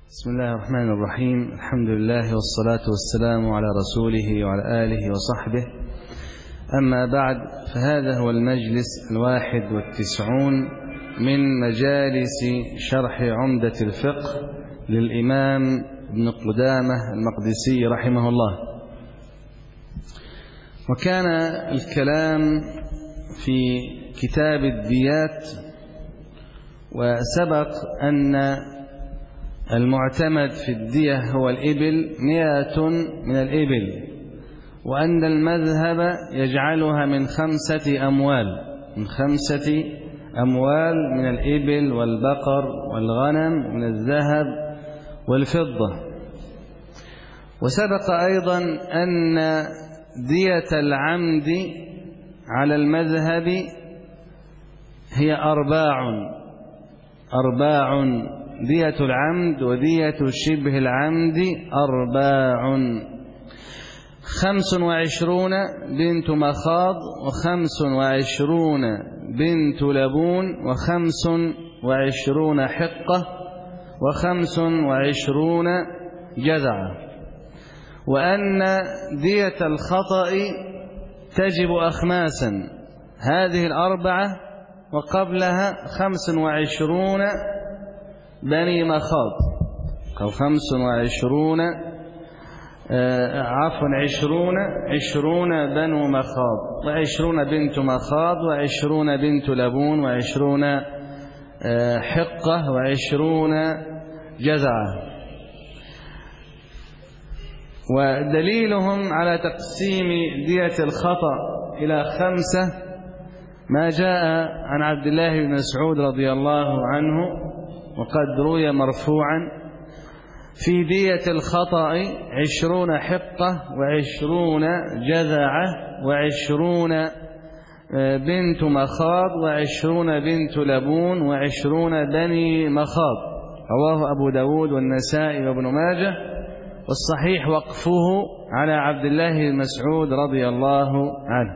بسم الله الرحمن الرحيم. الحمد لله والصلاة والسلام على رسوله وعلى آله وصحبه. أما بعد، فهذا هو المجلس 91 من مجالس شرح عمدة الفقه للإمام ابن قدامة المقدسي رحمه الله. وكان الكلام في كتاب الديات، وسبق أن المعتمد في الدية هو الإبل 100 من الإبل، وأن المذهب يجعلها من 5 أموال، من 5 أموال من الإبل والبقر والغنم من الذهب والفضة. وسبق أيضا أن دية العمد على المذهب هي أرباع دية العمد، ودية شبه العمد 4: 25 بنت مخاض، 25 بنت لبون، 25 حقة، 25 جذعة. وأن دية الخطأ تجب أخماسا، هذه 4 وقبلها 25 بني مخاض، أو 25 20 بنو مخاض، 20 بنت مخاض، 20 بنت لبون، 20 حقة، 20 جذعة. ودليلهم على تقسيم دية الخطأ إلى 5 ما جاء عن عبد الله بن مسعود رضي الله عنه، وقد روي مرفوعا: في دية الخطأ 20 حقة، 20 جذعة، 20 بنت مخاض، 20 بنت لبون، 20 بني مخاض. رواه أبو داود والنسائي وابن ماجه، والصحيح وقفه على عبد الله بن مسعود رضي الله عنه.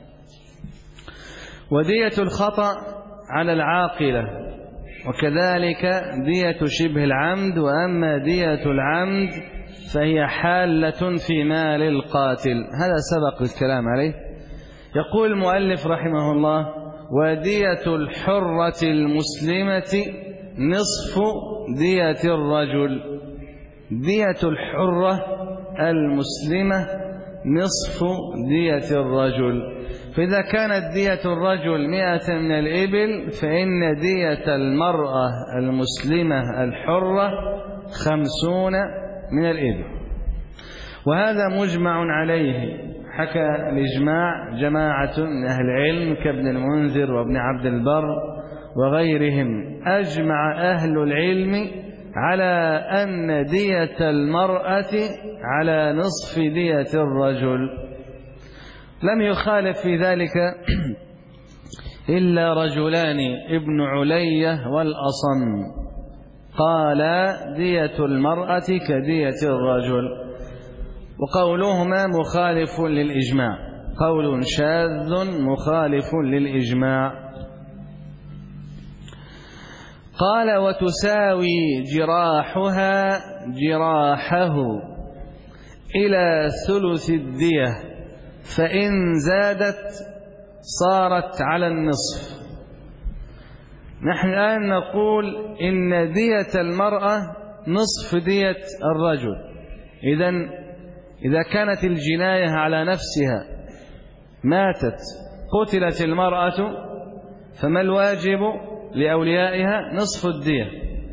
ودية الخطأ على العاقلة، وكذلك دية شبه العمد. وأما دية العمد فهي حالة في مال القاتل، هذا سبق الكلام عليه. يقول المؤلف رحمه الله: ودية الحرة المسلمة نصف دية الرجل. دية الحرة المسلمة نصف دية الرجل. فإذا كانت دية الرجل 100 من الإبل، فإن دية المرأة المسلمة الحرة 50 من الإبل. وهذا مجمع عليه، حكى الإجماع جماعة من أهل العلم كابن المنذر وابن عبد البر وغيرهم. أجمع أهل العلم على أن دية المرأة على نصف دية الرجل. لم يخالف في ذلك إلا رجلان: ابن علية والأصم، قال دية المرأة كدية الرجل، وقولهما مخالف للإجماع، قول شاذ مخالف للإجماع. قال: وتساوي جراحها جراحه إلى ثلث الدية، فإن زادت صارت على النصف. نحن الآن نقول إن دية المرأة نصف دية الرجل. إذا كانت الجناية على نفسها، ماتت، قتلت المرأة، فما الواجب لأوليائها؟ نصف الدية.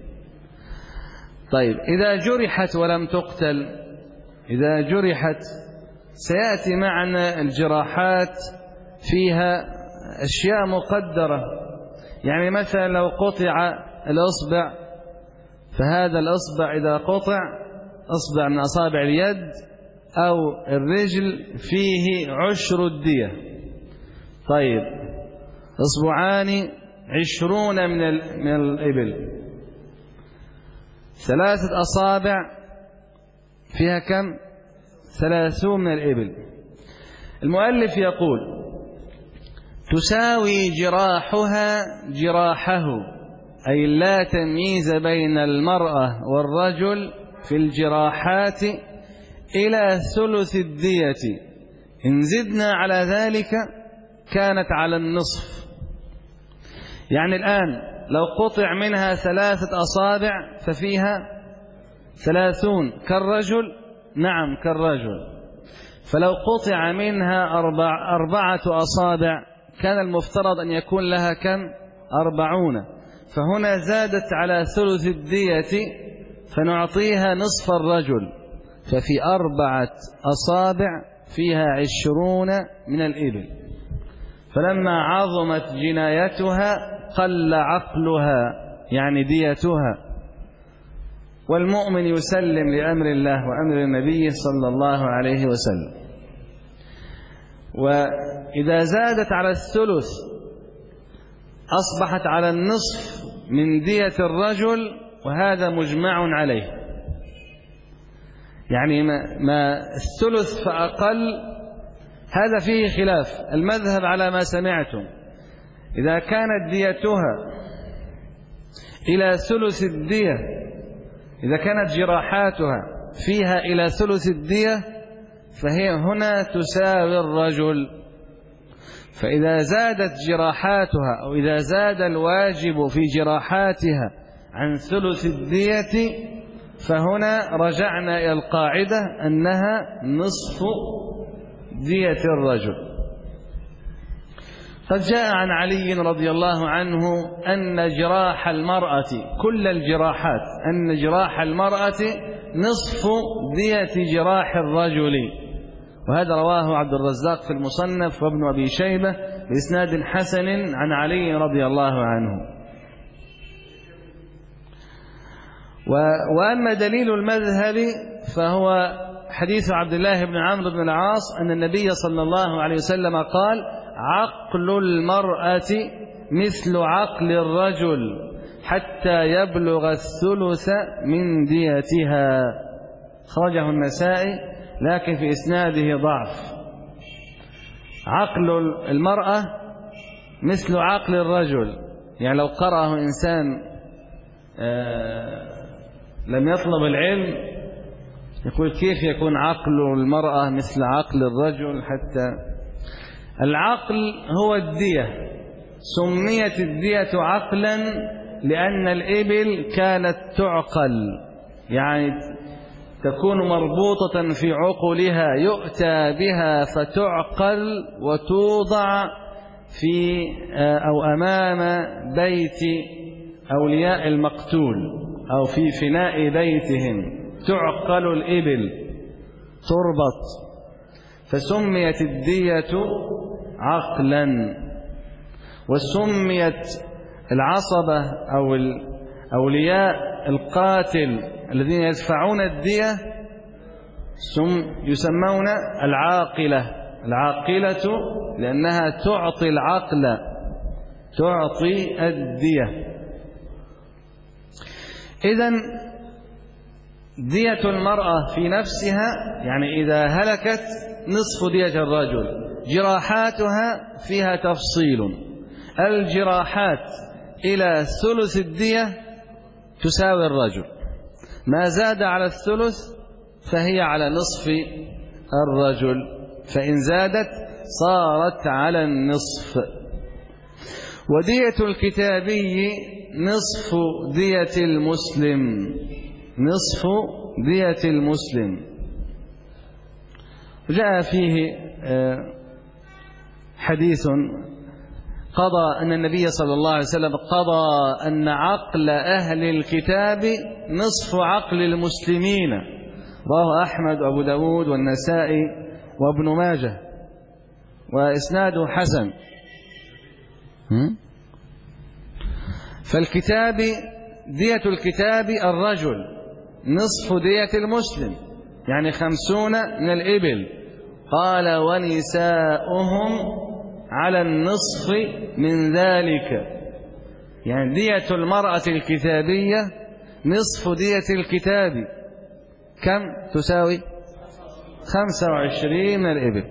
طيب، إذا جرحت ولم تقتل، إذا جرحت، سيأتي معنا الجراحات فيها أشياء مقدرة. يعني مثلا لو قطع الأصبع، فهذا الأصبع إذا قطع، أصبع من أصابع اليد أو الرجل، فيه 10 الدية. طيب، أصبعان 20 من الإبل، 3 أصابع فيها كم؟ 30 من الإبل. المؤلف يقول: تساوي جراحها جراحه أي لا تمييز بين المرأة والرجل في الجراحات إلى ثلث الدية. إن زدنا على ذلك كانت على النصف. يعني الآن لو قطع منها 3 أصابع ففيها 30 كالرجل، نعم كالرجل. فلو قطع منها 4 أصابع كان المفترض أن يكون لها كم؟ 40. فهنا زادت على ثلث الدية فنعطيها نصف الرجل، ففي 4 أصابع فيها 20 من الإبل. فلما عظمت جنايتها قل عقلها، يعني ديتها. والمؤمن يسلم لأمر الله وأمر النبي صلى الله عليه وسلم. وإذا زادت على الثلث أصبحت على النصف من دية الرجل، وهذا مجمع عليه. يعني ما الثلث فأقل هذا فيه خلاف. المذهب على ما سمعتم إذا كانت ديتها إلى ثلث الدية، إذا كانت جراحاتها فيها إلى ثلث الدية فهي هنا تساوي الرجل. فإذا زادت جراحاتها أو إذا زاد الواجب في جراحاتها عن ثلث الدية فهنا رجعنا إلى القاعدة أنها نصف دية الرجل. قد جاء عن علي رضي الله عنه أن جراح المرأة، كل الجراحات، أن جراح المرأة نصف دية جراح الرجل. وهذا رواه عبد الرزاق في المصنف وابن أبي شيبة بإسناد حسن عن علي رضي الله عنه. وأما دليل المذهب فهو حديث عبد الله بن عمرو بن العاص أن النبي صلى الله عليه وسلم قال: عقل المرأة مثل عقل الرجل حتى يبلغ الثلث من ديتها. خرجه النسائي لكن في إسناده ضعف. عقل المرأة مثل عقل الرجل، يعني لو قرأه إنسان لم يطلب العلم يقول كيف يكون عقل المرأة مثل عقل الرجل؟ حتى العقل هو الدية. سميت الدية عقلا لأن الإبل كانت تعقل، يعني تكون مربوطة في عقلها، يؤتى بها فتعقل وتوضع في أو أمام بيت أولياء المقتول أو في فناء بيتهم، تعقل الإبل تربط، فسميت الدية عقلا. وسميت العصبة أو أولياء القاتل الذين يدفعون الدية يسمون العاقلة لأنها تعطي العقل، تعطي الدية. إذن دية المرأة في نفسها، يعني إذا هلكت نصف دية الرجل. جراحاتها فيها تفصيل. الجراحات إلى ثلث الدية تساوي الرجل، ما زاد على الثلث فهي على نصف الرجل، فإن زادت صارت على النصف. ودية الكتابي نصف دية المسلم، نصف دية المسلم. وجاء فيه حديث قضى أن النبي صلى الله عليه وسلم قضى أن عقل أهل الكتاب نصف عقل المسلمين. رواه أحمد وأبو داود والنسائي وابن ماجه وإسناده حسن. فالكتاب دية الكتاب الرجل نصف دية المسلم، يعني 50 من الإبل. قال: ونساؤهم على النصف من ذلك، يعني دية المرأة الكتابية نصف دية الكتاب. كم تساوي؟ 25 من الإبل.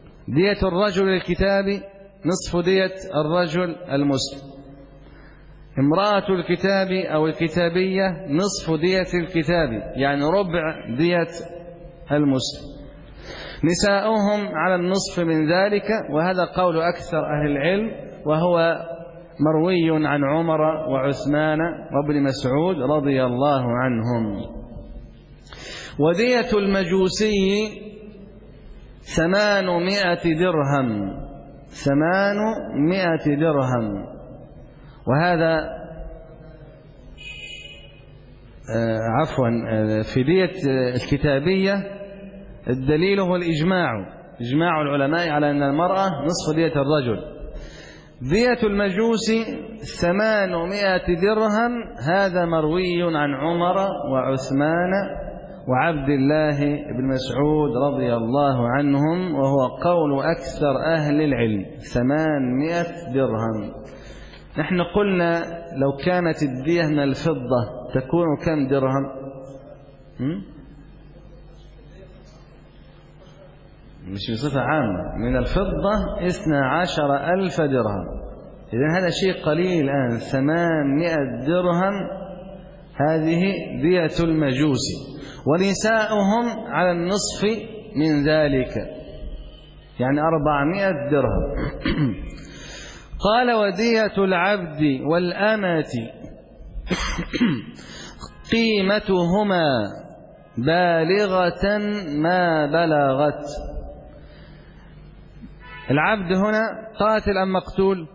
دية الرجل الكتابي نصف دية الرجل المسلم. امرأة الكتاب أو الكتابية نصف دية الكتاب، يعني ربع دية المسلم. نساؤهم على النصف من ذلك، وهذا قول أكثر أهل العلم، وهو مروي عن عمر وعثمان وابن مسعود رضي الله عنهم. ودية المجوسي 800 درهم، 800 درهم. وهذا عفوا في دية الكتابية الدليل هو الإجماع، إجماع العلماء على أن المرأة نصف دية الرجل. دية المجوس 800 درهم، هذا مروي عن عمر وعثمان وعبد الله بن مسعود رضي الله عنهم، وهو قول أكثر أهل العلم 800 درهم. نحن قلنا لو كانت الدية من الفضة تكون كم درهم؟ مش بصفة عامة، من الفضة 12,000 درهم. إذن هذا شيء قليل الآن. 800 درهم هذه دية المجوس، ونساؤهم على النصف من ذلك، يعني 400 درهم. قال ودية العبد والأمة قيمتهما بالغة ما بلغت. العبد هنا قاتل أم مقتول؟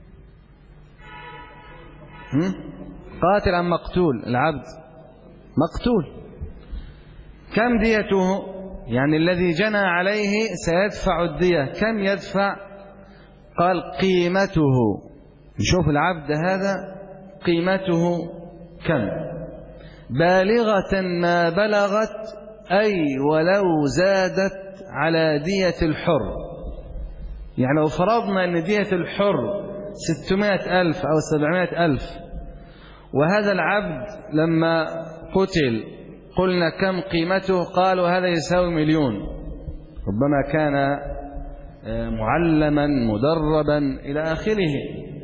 قاتل أم مقتول؟ العبد مقتول. كم ديته؟ يعني الذي جنى عليه سيدفع الدية، كم يدفع؟ قال قيمته. نشوف العبد هذا قيمته كم؟ بالغة ما بلغت، أي ولو زادت على دية الحر. يعني لو فرضنا أن دية الحر 600,000 أو 700,000، وهذا العبد لما قتل قلنا كم قيمته؟ قالوا هذا يساوي 1,000,000. ربما كان معلما مدربا إلى آخره.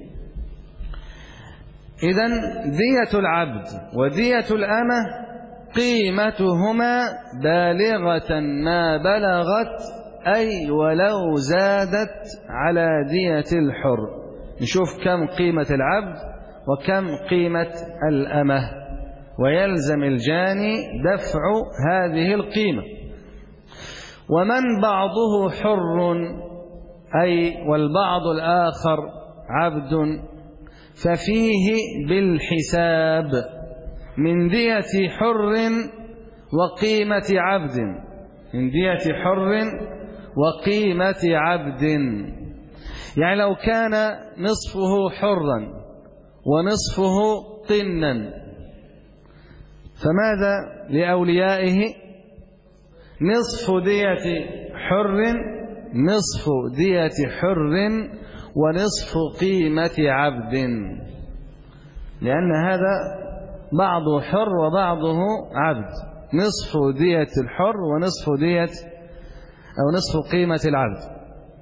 إذن دية العبد ودية الأمة قيمتهما بالغة ما بلغت، أي ولو زادت على دية الحر. نشوف كم قيمة العبد وكم قيمة الأمة، ويلزم الجاني دفع هذه القيمة. ومن بعضه حر، أي والبعض الآخر عبد، ففيه بالحساب من دية حر وقيمة عبد، من دية حر وقيمة عبد. يعني لو كان نصفه حرا ونصفه طنا، فماذا لأوليائه؟ نصف دية حر، نصف دية حر ونصف قيمة عبد، لأن هذا بعضه حر وبعضه عبد. نصف دية الحر ونصف دية أو نصف قيمة العبد.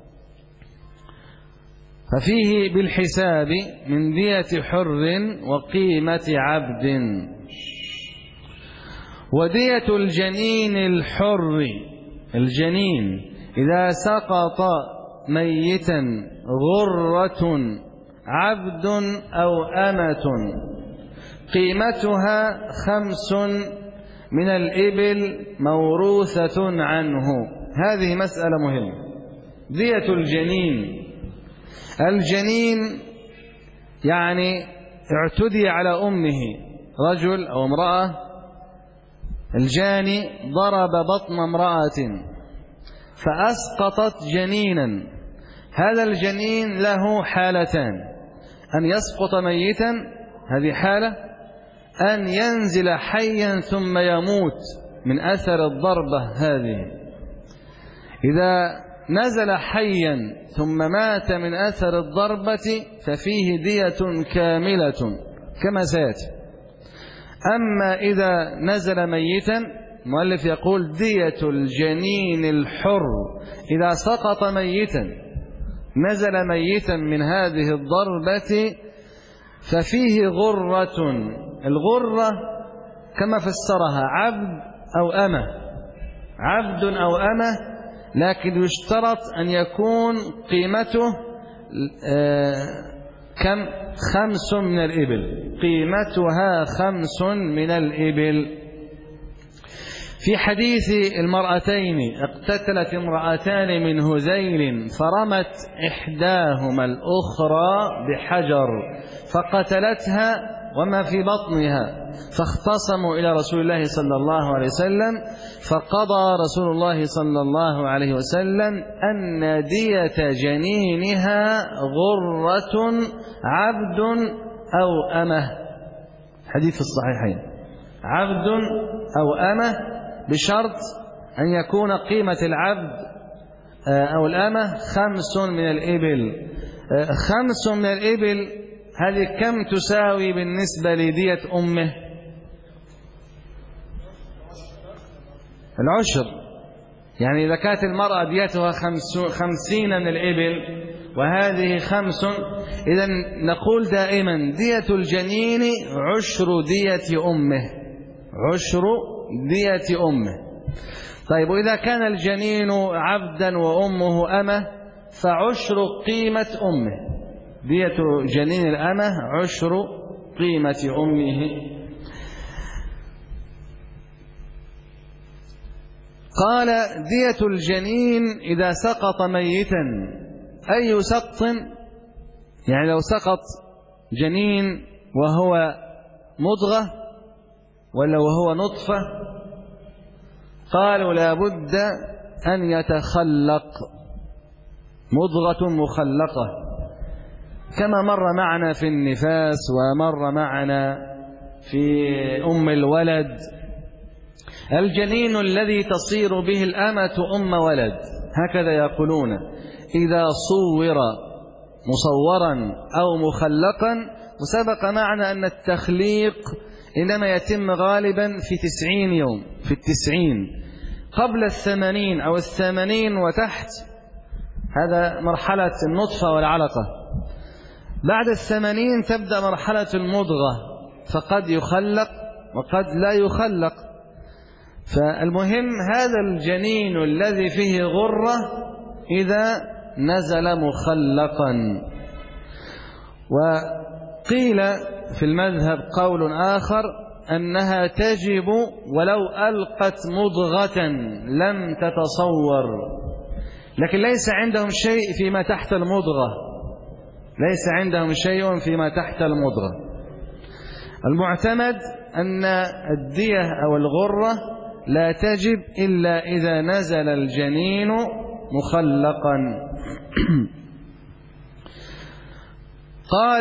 ففيه بالحساب من دية حر وقيمة عبد. ودية الجنين الحر، الجنين إذا سقط ميتا غرة عبد أو أمة قيمتها 5 من الإبل موروثة عنه. هذه مسألة مهمة. دية الجنين، الجنين يعني اعتدي على أمه، رجل أو امرأة، الجاني ضرب بطن امرأة فأسقطت جنينا. هذا الجنين له حالتان: أن يسقط ميتا، هذه حالة، أن ينزل حيا ثم يموت من أثر الضربة هذه. إذا نزل حيا ثم مات من أثر الضربة ففيه دية كاملة كما سيأتي. أما إذا نزل ميتا، المؤلف يقول دية الجنين الحر إذا سقط ميتا، نزل ميتا من هذه الضربة، ففيه غرة. الغرة كما فسرها عبد أو أمة، عبد أو أمة، لكن يشترط أن يكون قيمته كم؟ 5 من الإبل، قيمتها 5 من الإبل. في حديث المرأتين: اقتتلت امرأتان من هذيل فرمت إحداهما الأخرى بحجر فقتلتها وما في بطنها، فاختصموا إلى رسول الله صلى الله عليه وسلم، فقضى رسول الله صلى الله عليه وسلم أن دية جنينها غرة عبد أو أمة. حديث الصحيحين: عبد أو أمة، بشرط أن يكون قيمة العبد أو الأمة 5 من الإبل. 5 من الإبل هذه كم تساوي بالنسبة لدية أمه؟ العشر. يعني إذا كانت المرأة ديتها 50 من الإبل وهذه 5، إذن نقول دائما دية الجنين عشر دية أمه، عشر دية أمه. طيب، وإذا كان الجنين عبدا وأمه أمة فعشر قيمة أمه. دية جنين الأمة عشر قيمة أمه. قال: دية الجنين إذا سقط ميتا. أي سقط؟ يعني لو سقط جنين وهو مضغة ولا وهو نطفة، قالوا لا بد أن يتخلق، مضغة مخلقة، كما مر معنا في النفاس ومر معنا في أم الولد. الجنين الذي تصير به الأمة أم ولد، هكذا يقولون، إذا صور مصورا أو مخلقا. وسبق معنا أن التخليق إنما يتم غالبا في 90 يوم، في 90 قبل 80 أو 80 وتحت، هذا مرحلة النطفة والعلقة. بعد 80 تبدأ مرحلة المضغة، فقد يخلق وقد لا يخلق. فالمهم هذا الجنين الذي فيه غرة إذا نزل مخلقا. وقيل في المذهب قول آخر أنها تجب ولو ألقت مضغة لم تتصور، لكن ليس عندهم شيء فيما تحت المضغة، ليس عندهم شيء فيما تحت المضغة. المعتمد أن الدية أو الغرة لا تجب إلا إذا نزل الجنين مخلقا. قال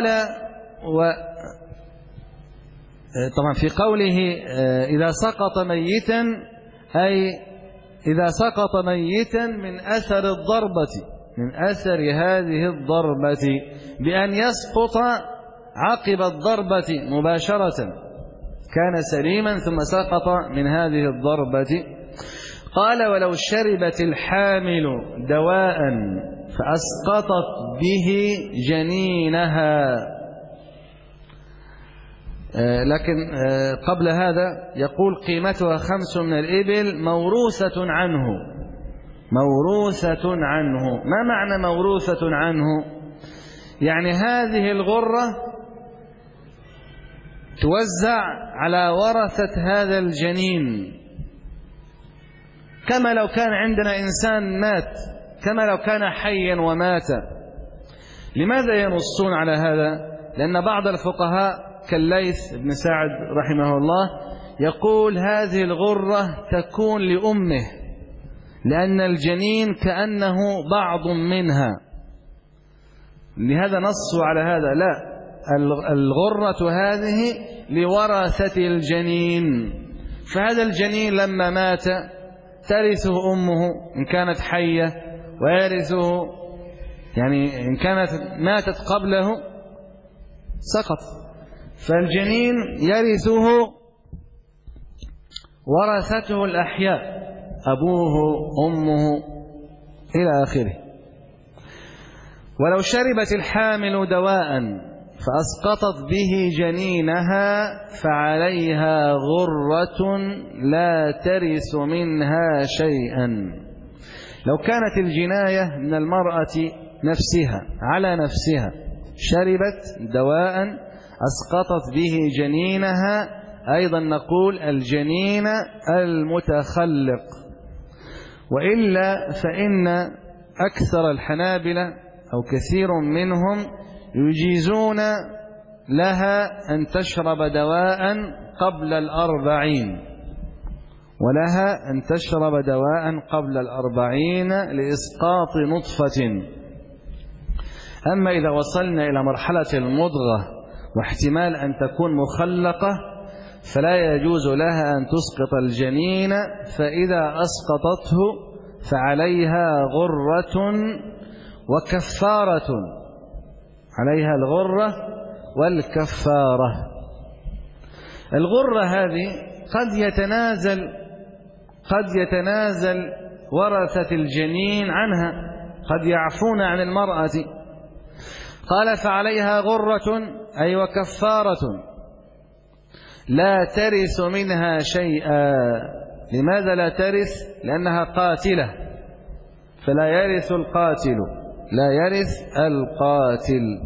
طبعا في قوله إذا سقط ميتا، أي إذا سقط ميتا من أثر الضربة، من أثر هذه الضربة، بأن يسقط عقب الضربة مباشرة، كان سليما ثم سقط من هذه الضربة. قال: ولو شربت الحامل دواء فأسقطت به جنينها. لكن قبل هذا يقول قيمتها 5 من الإبل موروثة عنه. موروثة عنه. ما معنى موروثة عنه؟ يعني هذه الغرة توزع على ورثة هذا الجنين، كما لو كان عندنا إنسان مات، كما لو كان حيا ومات. لماذا ينصون على هذا؟ لأن بعض الفقهاء كالليث بن سعد رحمه الله يقول هذه الغرة تكون لأمه، لأن الجنين كأنه بعض منها، لهذا نصوا على هذا. لا، الغرة هذه لورثة الجنين، فهذا الجنين لما مات ترثه أمه إن كانت حية، ويرثه يعني إن كانت ماتت قبله سقط. فالجنين يرثه ورثته الأحياء، أبوه أمه إلى آخره. ولو شربت الحامل دواء فأسقطت به جنينها فعليها غرة لا ترث منها شيئا. لو كانت الجناية من المرأة نفسها على نفسها، شربت دواء أسقطت به جنينها، أيضا نقول الجنين المتخلق. وإلا فإن أكثر الحنابلة أو كثير منهم يجيزون لها أن تشرب دواء قبل 40، ولها أن تشرب دواء قبل 40 لإسقاط نطفة. أما إذا وصلنا إلى مرحلة المضغة واحتمال أن تكون مخلقة فلا يجوز لها أن تسقط الجنين، فإذا أسقطته فعليها غرة وكفارة، عليها الغرة والكفارة. الغرة هذه قد يتنازل ورثة الجنين عنها، قد يعفون عن المرأة. قال فعليها غرة أي وكفارة لا ترث منها شيئا. لماذا لا ترث؟ لأنها قاتلة، فلا يرث القاتل، لا يرث القاتل.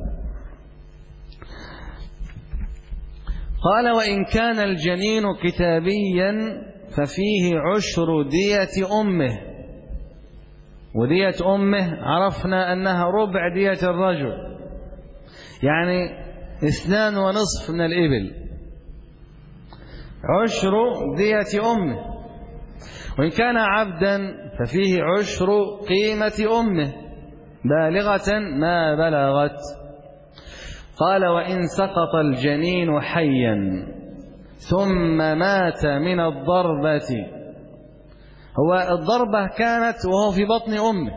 قال وإن كان الجنين كتابيا ففيه عشر دية أمه. ودية أمه عرفنا أنها ربع دية الرجل، يعني 2.5 من الإبل، عشر دية أمه. وإن كان عبدا ففيه عشر قيمة أمه بالغة ما بلغت. قال وإن سقط الجنين حيا ثم مات من الضربة، هو الضربة كانت وهو في بطن أمه،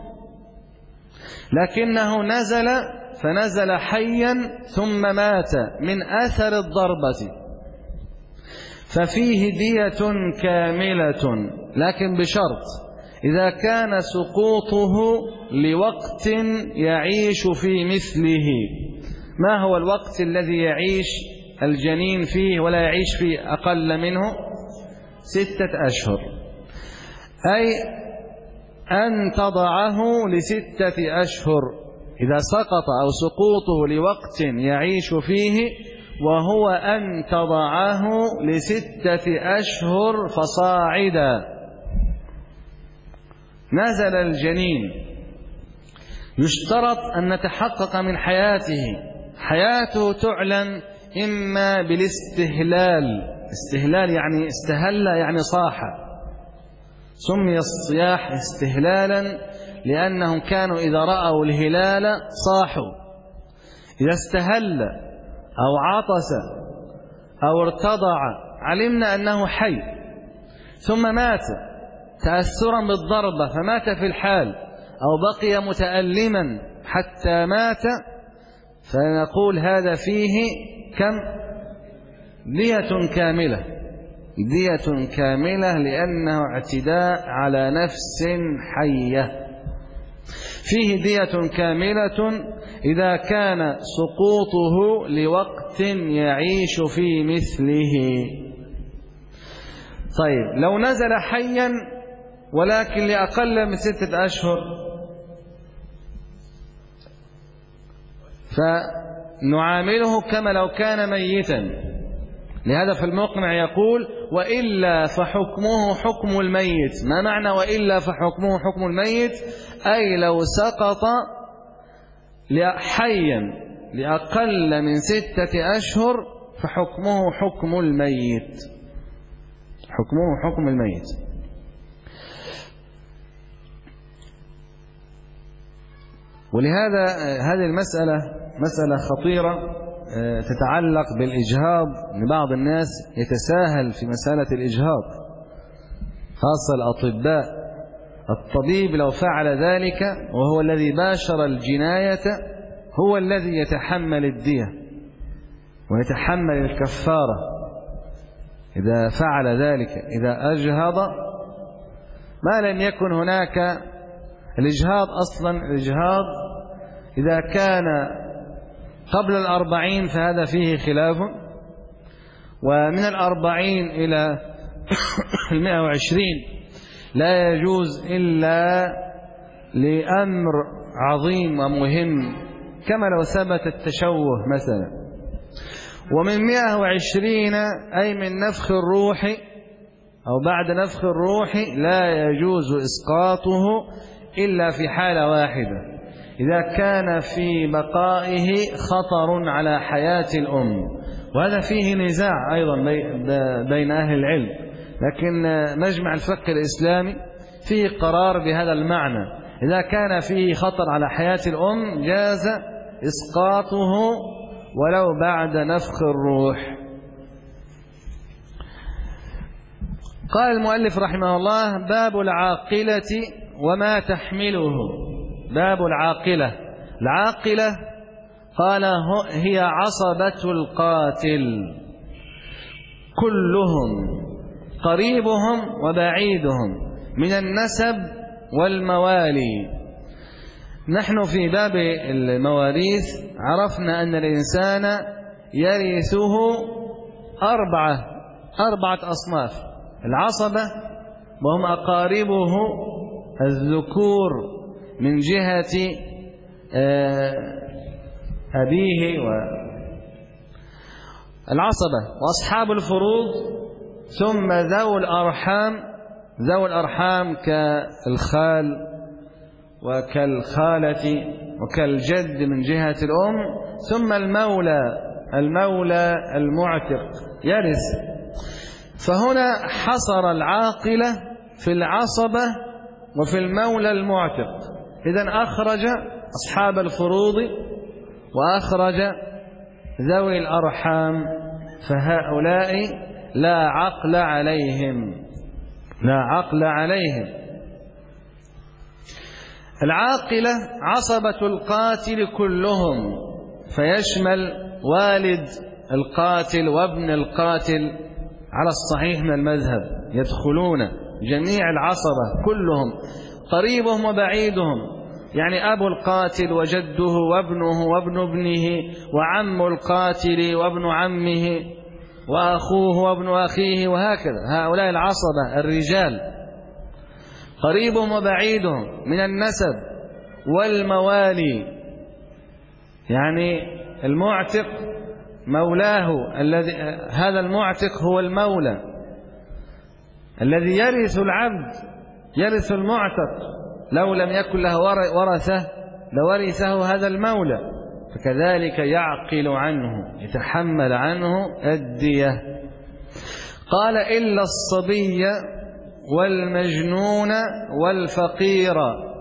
لكنه فنزل حيا ثم مات من أثر الضربة، ففيه دية كاملة، لكن بشرط إذا كان سقوطه لوقت يعيش في مثله. ما هو الوقت الذي يعيش الجنين فيه ولا يعيش فيه أقل منه؟ 6 أشهر، أي أن تضعه ل6 أشهر. إذا سقط أو سقوطه لوقت يعيش فيه وهو أن تضعه ل6 أشهر فصاعدا. نزل الجنين، يشترط أن نتحقق من حياته تعلن إما بالاستهلال. استهلال يعني استهل يعني صاح، سمي الصياح استهلالا لأنهم كانوا إذا رأوا الهلال صاحوا. إذا استهل أو عطس أو ارتضع علمنا أنه حي، ثم مات تأثرا بالضربة فمات في الحال، أو بقي متألما حتى مات، فنقول هذا فيه كم؟ دية كاملة، دية كاملة، لأنه اعتداء على نفس حية. فيه دية كاملة إذا كان سقوطه لوقت يعيش في مثله. طيب لو نزل حيا ولكن لأقل من 6 أشهر فنعامله كما لو كان ميتا. لهذا في المقنع يقول وإلا فحكمه حكم الميت. ما معنى وإلا فحكمه حكم الميت؟ أي لو سقط حيا لأقل من 6 أشهر فحكمه حكم الميت، حكمه حكم الميت. ولهذا هذه المسألة مسألة خطيرة تتعلق بالإجهاض. لبعض الناس يتساهل في مسألة الإجهاض، خاصة الأطباء. الطبيب لو فعل ذلك وهو الذي باشر الجناية هو الذي يتحمل الدية ويتحمل الكفارة إذا فعل ذلك، إذا أجهض ما لم يكن هناك الإجهاض. أصلا الإجهاض إذا كان قبل 40 فهذا فيه خلاف، ومن 40 إلى 120 لا يجوز إلا لأمر عظيم ومهم كما لو ثبت التشوه مثلا. ومن 120 أي من نفخ الروح أو بعد نفخ الروح لا يجوز إسقاطه إلا في حالة واحدة، إذا كان في بقائه خطر على حياة الأم، وهذا فيه نزاع أيضا بين أهل العلم، لكن مجمع الفقه الإسلامي فيه قرار بهذا المعنى، إذا كان فيه خطر على حياة الأم جاز إسقاطه ولو بعد نفخ الروح. قال المؤلف رحمه الله: باب العاقلة وما تحمله. باب العاقلة. العاقلة قال هي عصبة القاتل كلهم، قريبهم وبعيدهم، من النسب والموالي. نحن في باب المواريث عرفنا أن الإنسان يرثه أربعة أصناف: العصبة وهم أقاربه الذكور من جهة أبيه العصبة، وأصحاب الفروض، ثم ذو الأرحام كالخال وكالخالة وكالجد من جهة الأم، ثم المولى المعتق يرث. فهنا حصر العاقلة في العصبة وفي المولى المعتق، إذن أخرج أصحاب الفروض وأخرج ذوي الأرحام، فهؤلاء لا عقل عليهم. العاقلة عصبة القاتل كلهم، فيشمل والد القاتل وابن القاتل على الصحيح من المذهب، يدخلون جميع العصبة كلهم، قريبهم وبعيدهم، يعني أبو القاتل وجده وابنه وابن ابنه وعم القاتل وابن عمه وأخوه وابن أخيه، وهكذا. هؤلاء العصبة الرجال قريبهم وبعيدهم من النسب والموالي، يعني المعتق مولاه، هذا المعتق هو المولى الذي يرث العبد، يرث المعتق، لو لم يكن له ورثة لورثه هذا المولى، فكذلك يعقل عنه، يتحمل عنه الدية. قال: إلا الصبي والمجنون والفقير.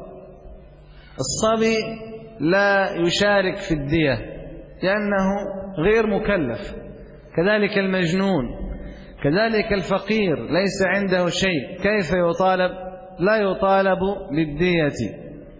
الصبي لا يشارك في الدية لأنه غير مكلف، كذلك المجنون، كذلك الفقير ليس عنده شيء، كيف يطالب؟ لا يطالب بالدية.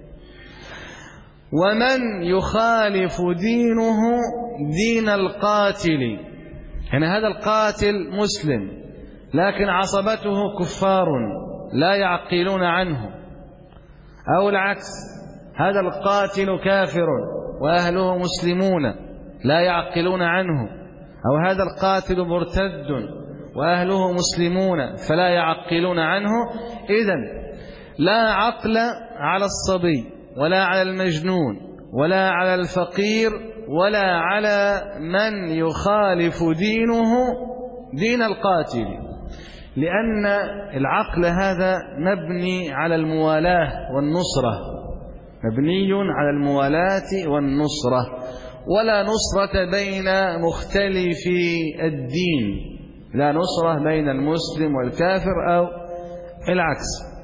ومن يخالف دينه دين القاتل، يعني هذا القاتل مسلم لكن عصبته كفار لا يعقلون عنه، أو العكس، هذا القاتل كافر وأهله مسلمون لا يعقلون عنه، أو هذا القاتل مرتد وأهله مسلمون فلا يعقلون عنه. إذن لا عقل على الصبي ولا على المجنون ولا على الفقير ولا على من يخالف دينه دين القاتل، لأن العقل هذا مبني على الموالاة والنصرة، مبني على الموالاة والنصرة، ولا نصرة بين مختلفي الدين، لا نصرة بين المسلم والكافر أو العكس.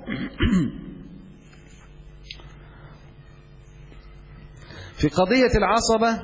في قضية العصبة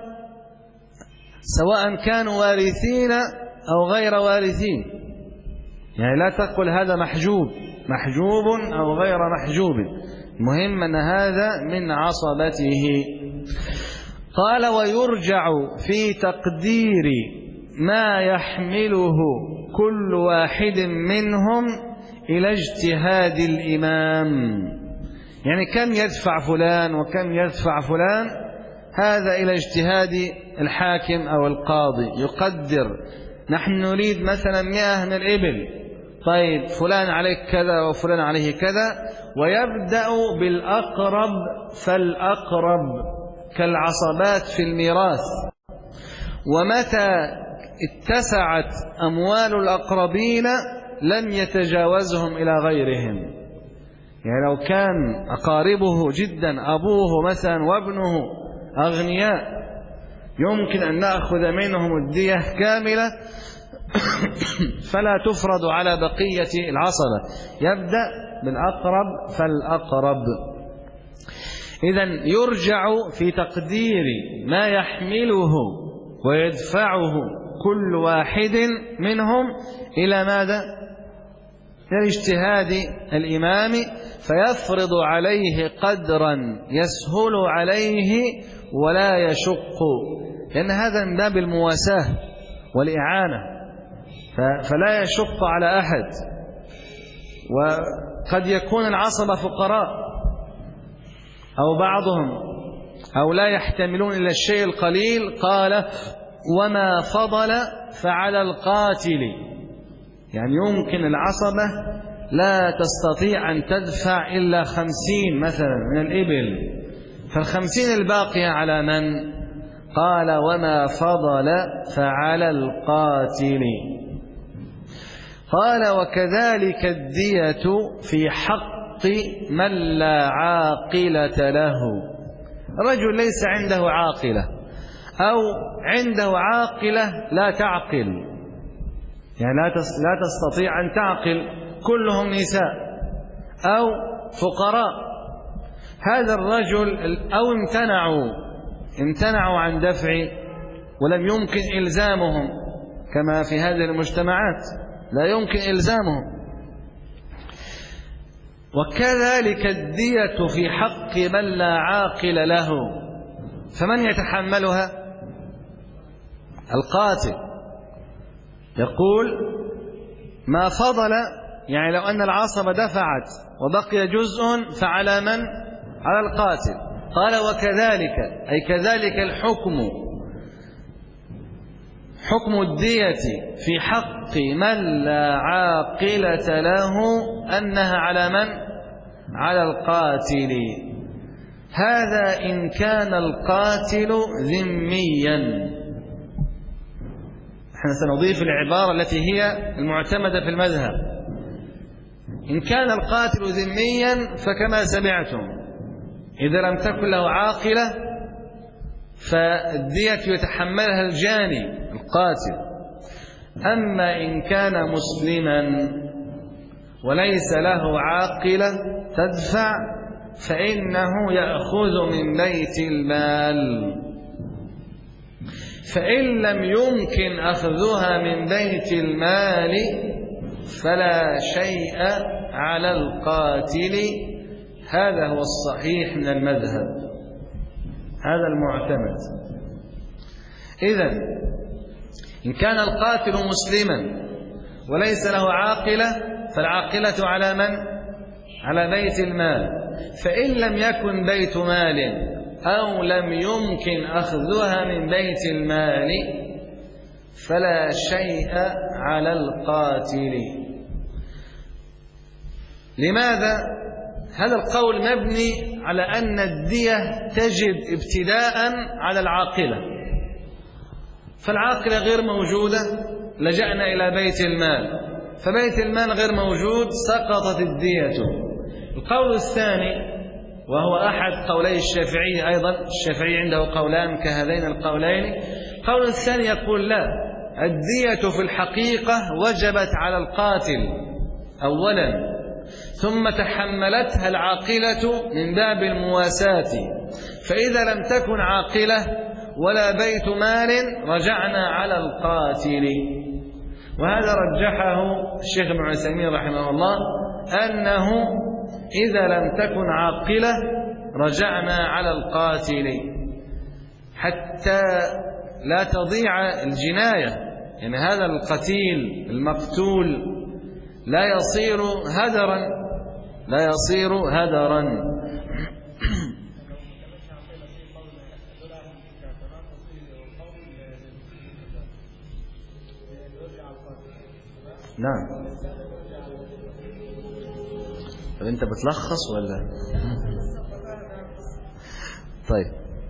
سواء كانوا وارثين أو غير وارثين، يعني لا تقل هذا محجوب أو غير محجوب، المهم أن هذا من عصبته. قال: ويرجع في تقدير ما يحمله كل واحد منهم إلى اجتهاد الإمام، يعني كم يدفع فلان وكم يدفع فلان، هذا إلى اجتهاد الحاكم أو القاضي يقدر نحن نريد مثلا 100 من الإبل، طيب فلان عليك كذا وفلان عليه كذا، ويبدأ بالأقرب فالأقرب كالعصبات في الميراث. ومتى اتسعت أموال الأقربين لم يتجاوزهم إلى غيرهم. يعني لو كان أقاربه جدا أبوه مثلا وابنه أغنياء يمكن أن نأخذ منهم الدية كاملة فلا تفرض على بقية العصبة، يبدأ بالأقرب فالأقرب. إذن يرجع في تقدير ما يحمله ويدفعه كل واحد منهم إلى ماذا؟ إلى اجتهاد الإمام، فيفرض عليه قدرا يسهل عليه ولا يشق، لأن هذا من باب المواساة والإعانة، فلا يشق على أحد. وقد يكون العصبة فقراء أو بعضهم أو لا يحتملون إلا الشيء القليل، قال وما فضل فعلى القاتل. يعني يمكن العصبة لا تستطيع أن تدفع إلا 50 مثلا من الإبل، فال50 الباقية على من؟ قال وما فضل فعلى القاتل. قال وكذلك الدية في حق من لا عاقلة له. رجل ليس عنده عاقلة أو عنده عاقلة لا تعقل، يعني لا تستطيع أن تعقل، كلهم نساء أو فقراء. هذا الرجل أو امتنعوا عن دفع ولم يمكن إلزامهم، كما في هذه المجتمعات لا يمكن إلزامهم. وكذلك الدية في حق من لا عاقل له، فمن يتحملها؟ القاتل. يقول ما فضل، يعني لو أن العصبة دفعت وبقي جزء فعلى من؟ على القاتل. قال وكذلك أي كذلك الحكم، حكم الدية في حق من لا عاقلة له أنها على من؟ على القاتل. هذا إن كان القاتل ذميا. احنا سنضيف العبارة التي هي المعتمدة في المذهب. إن كان القاتل ذميا فكما سمعتم إذا لم تكن له عاقلة فالدية يتحملها الجاني القاتل. أما إن كان مسلما وليس له عاقلة تدفع فإنه يأخذ من بيت المال، فإن لم يمكن أخذها من بيت المال فلا شيء على القاتل. هذا هو الصحيح من المذهب، هذا المعتمد. إذن إن كان القاتل مسلما وليس له عاقلة فالعاقلة على من؟ على بيت المال. فإن لم يكن بيت مال أو لم يمكن أخذها من بيت المال فلا شيء على القاتل. لماذا؟ هذا القول مبني على أن الدية تجب ابتداء على العاقلة، فالعاقلة غير موجودة لجأنا إلى بيت المال، فبيت المال غير موجود سقطت الدية. القول الثاني وهو أحد قولي الشافعي، أيضا الشافعي عنده قولان كهذين القولين. القول الثاني يقول لا، الدية في الحقيقة وجبت على القاتل أولا ثم تحملتها العاقلة من باب المواساة، فإذا لم تكن عاقلة ولا بيت مال رجعنا على القاتل. وهذا رجحه الشيخ ابن عثيمين رحمه الله، أنه إذا لم تكن عاقلة رجعنا على القاتل حتى لا تضيع الجناية. يعني هذا القتيل المقتول لا يصير هدرا. نعم. طب أنت بتلخص ولا؟ طيب،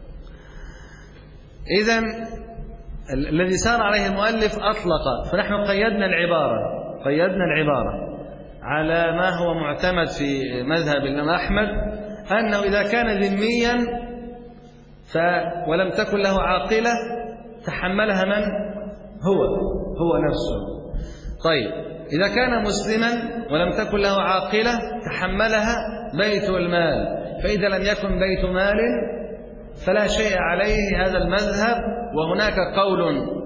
إذن الذي سار عليه المؤلف أطلق، فنحن قيدنا العبارة على ما هو معتمد في مذهب الإمام أحمد، أنه إذا كان ذميا ولم تكن له عاقلة تحملها من؟ هو نفسه. طيب، إذا كان مسلما ولم تكن له عاقلة تحملها بيت المال، فإذا لم يكن بيت مال فلا شيء عليه هذا المذهب. وهناك قول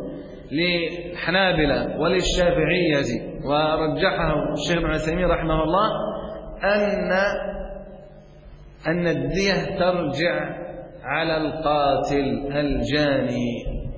للحنابلة وللشافعية ورجحه الشيخ ابن عثيمين رحمه الله أن الدية ترجع على القاتل الجاني.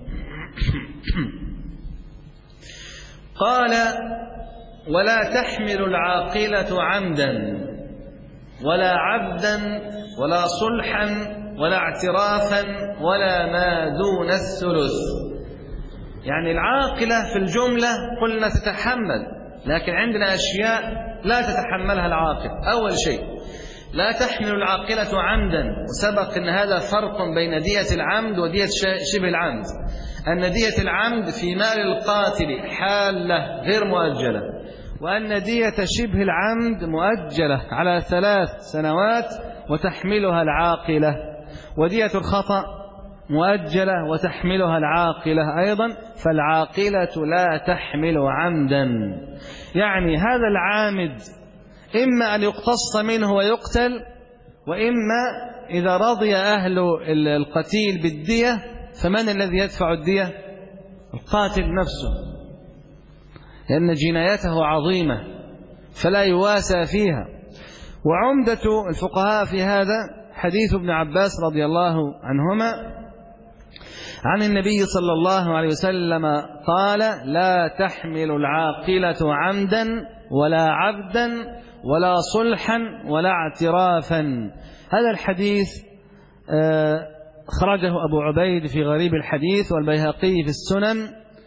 قال: ولا تحمل العاقلة عمدا ولا عبدا ولا صلحا ولا اعترافا ولا ما دون الثلث. يعني العاقلة في الجملة قلنا تتحمل، لكن عندنا أشياء لا تتحملها العاقل. أول شيء، لا تحمل العاقلة عمدا، وسبق أن هذا فرق بين دية العمد ودية شبه العمد. أن دية العمد في مال القاتل حالة غير مؤجلة، وأن دية شبه العمد مؤجلة على 3 سنوات وتحملها العاقلة، ودية الخطأ مؤجلة وتحملها العاقلة أيضا، فالعاقلة لا تحمل عمدا. يعني هذا العامد إما أن يقتص منه ويقتل، وإما إذا رضي أهل القتيل بالدية فمن الذي يدفع الدية؟ القاتل نفسه، لأن جنايته عظيمة فلا يواسى فيها. وعمدة الفقهاء في هذا حديث ابن عباس رضي الله عنهما عن النبي صلى الله عليه وسلم قال: لا تحمل العاقلة عمدا ولا عبدا ولا صلحا ولا اعترافا. هذا الحديث خرجه أبو عبيد في غريب الحديث والبيهقي في السنن،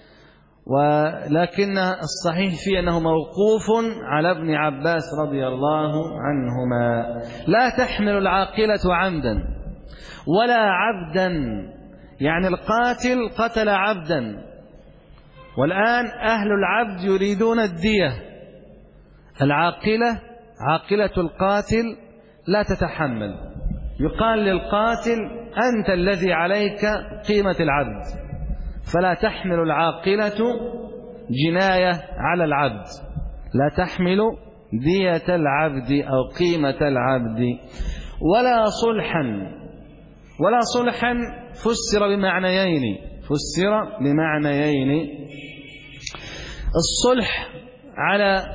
ولكن الصحيح فيه أنه موقوف على ابن عباس رضي الله عنهما. لا تحمل العاقلة عمدا ولا عبدا، يعني القاتل قتل عبدا، والآن أهل العبد يريدون الدية. العاقلة عاقلة القاتل لا تتحمل، يقال للقاتل: أنت الذي عليك قيمة العبد، فلا تحمل العاقلة جناية على العبد، لا تحمل دية العبد أو قيمة العبد. ولا صلحا فسر بمعنيين. الصلح على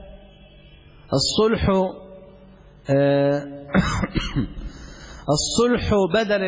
الصلح بدل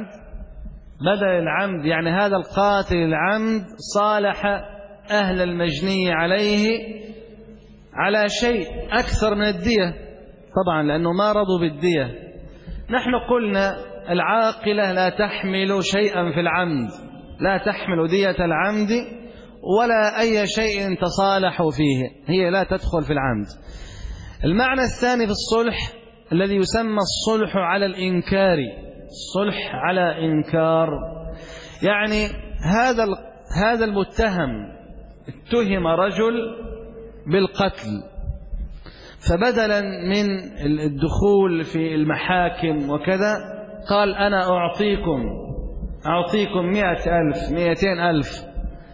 العمد، يعني هذا القاتل العمد صالح أهل المجني عليه على شيء أكثر من الدية، طبعا لأنه ما رضوا بالدية. نحن قلنا العاقلة لا تحمل شيئا في العمد، لا تحمل دية العمد ولا أي شيء تصالحوا فيه، هي لا تدخل في العمد. المعنى الثاني في الصلح الذي يسمى الصلح على الإنكار، الصلح على إنكار، يعني هذا المتهم اتهم رجل بالقتل، فبدلا من الدخول في المحاكم وكذا قال: أنا أعطيكم 100,000 200,000.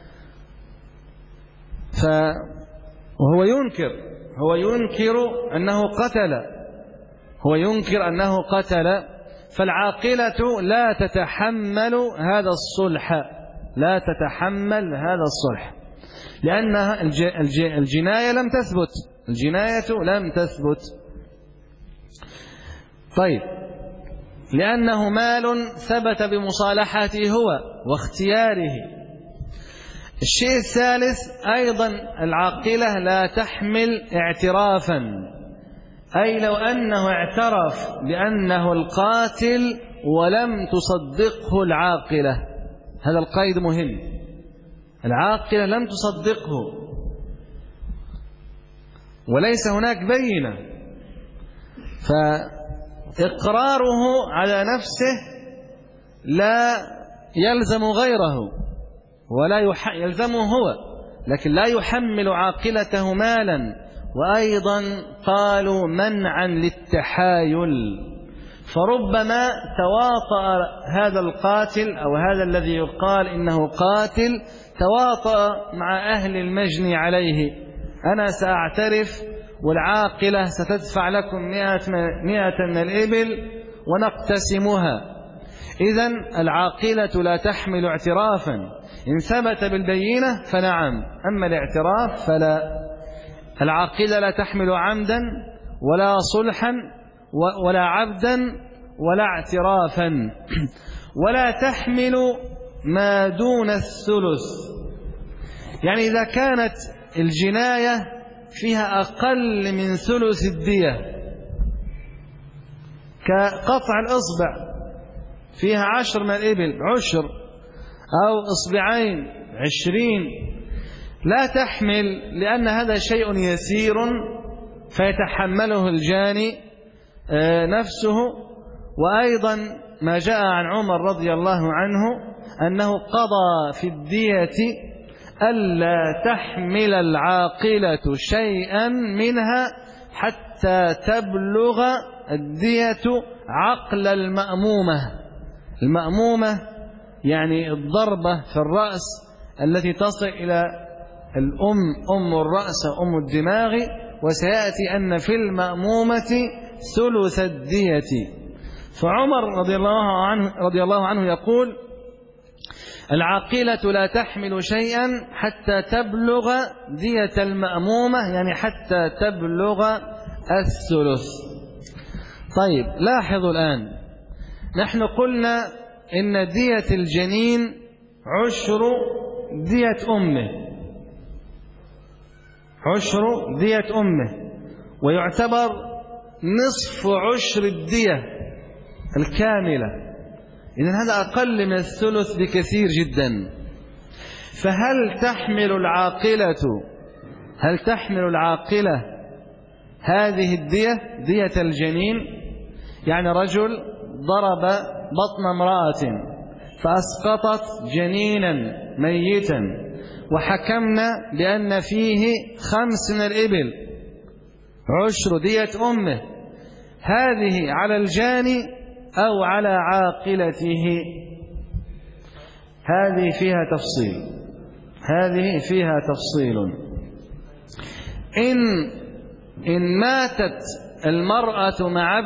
وهو ينكر أنه قتل، فالعاقلة لا تتحمل هذا الصلح، لأن الجناية لم تثبت. طيب، لأنه مال ثبت بمصالحته هو واختياره. الشيء الثالث أيضا، العاقلة لا تحمل اعترافا، أي لو أنه اعترف بأنه القاتل ولم تصدقه العاقلة، هذا القيد مهم، العاقلة لم تصدقه وليس هناك بينة، فإقراره على نفسه لا يلزم غيره ولا يلزمه هو، لكن لا يحمل عاقلته مالا. وأيضا قالوا منعا للتحايل، فربما تواطأ هذا القاتل أو هذا الذي يقال إنه قاتل تواطأ مع أهل المجني عليه: أنا سأعترف والعاقلة ستدفع لكم 100 من الإبل ونقتسمها. إذن العاقلة لا تحمل اعترافا، إن ثبت بالبينة فنعم، أما الاعتراف فلا. العاقلة لا تحمل عمدا ولا صلحا ولا عبدا ولا اعترافا، ولا تحمل ما دون الثلث. يعني إذا كانت الجناية فيها أقل من ثلث الدية، كقطع الإصبع فيها 10 من الإبل 10، أو إصبعين 20، لا تحمل، لأن هذا شيء يسير فيتحمله الجاني نفسه. وأيضا ما جاء عن عمر رضي الله عنه أنه قضى في الدية ألا تحمل العاقلة شيئا منها حتى تبلغ الدية عقل المأمومة. المأمومة يعني الضربة في الرأس التي تصل إلى أم الرأس أم الدماغ، وسيأتي أن في المأمومة ثلث الدية. فعمر رضي الله عنه يقول: العاقلة لا تحمل شيئا حتى تبلغ دية المأمومة، يعني حتى تبلغ الثلث. طيب لاحظوا الآن، نحن قلنا إن دية الجنين 10 دية أمه، 10 دية أمه، ويعتبر نصف 10 الدية الكاملة. إذن هذا أقل من الثلث بكثير جدا. فهل تحمل العاقلة هذه الدية، دية الجنين؟ يعني رجل ضرب بطن امرأة فأسقطت جنينا ميتا، وحكمنا بأن فيه 5 من الإبل 10 دية أمه، هذه على الجاني أو على عاقلته؟ هذه فيها تفصيل. إن ماتت المرأة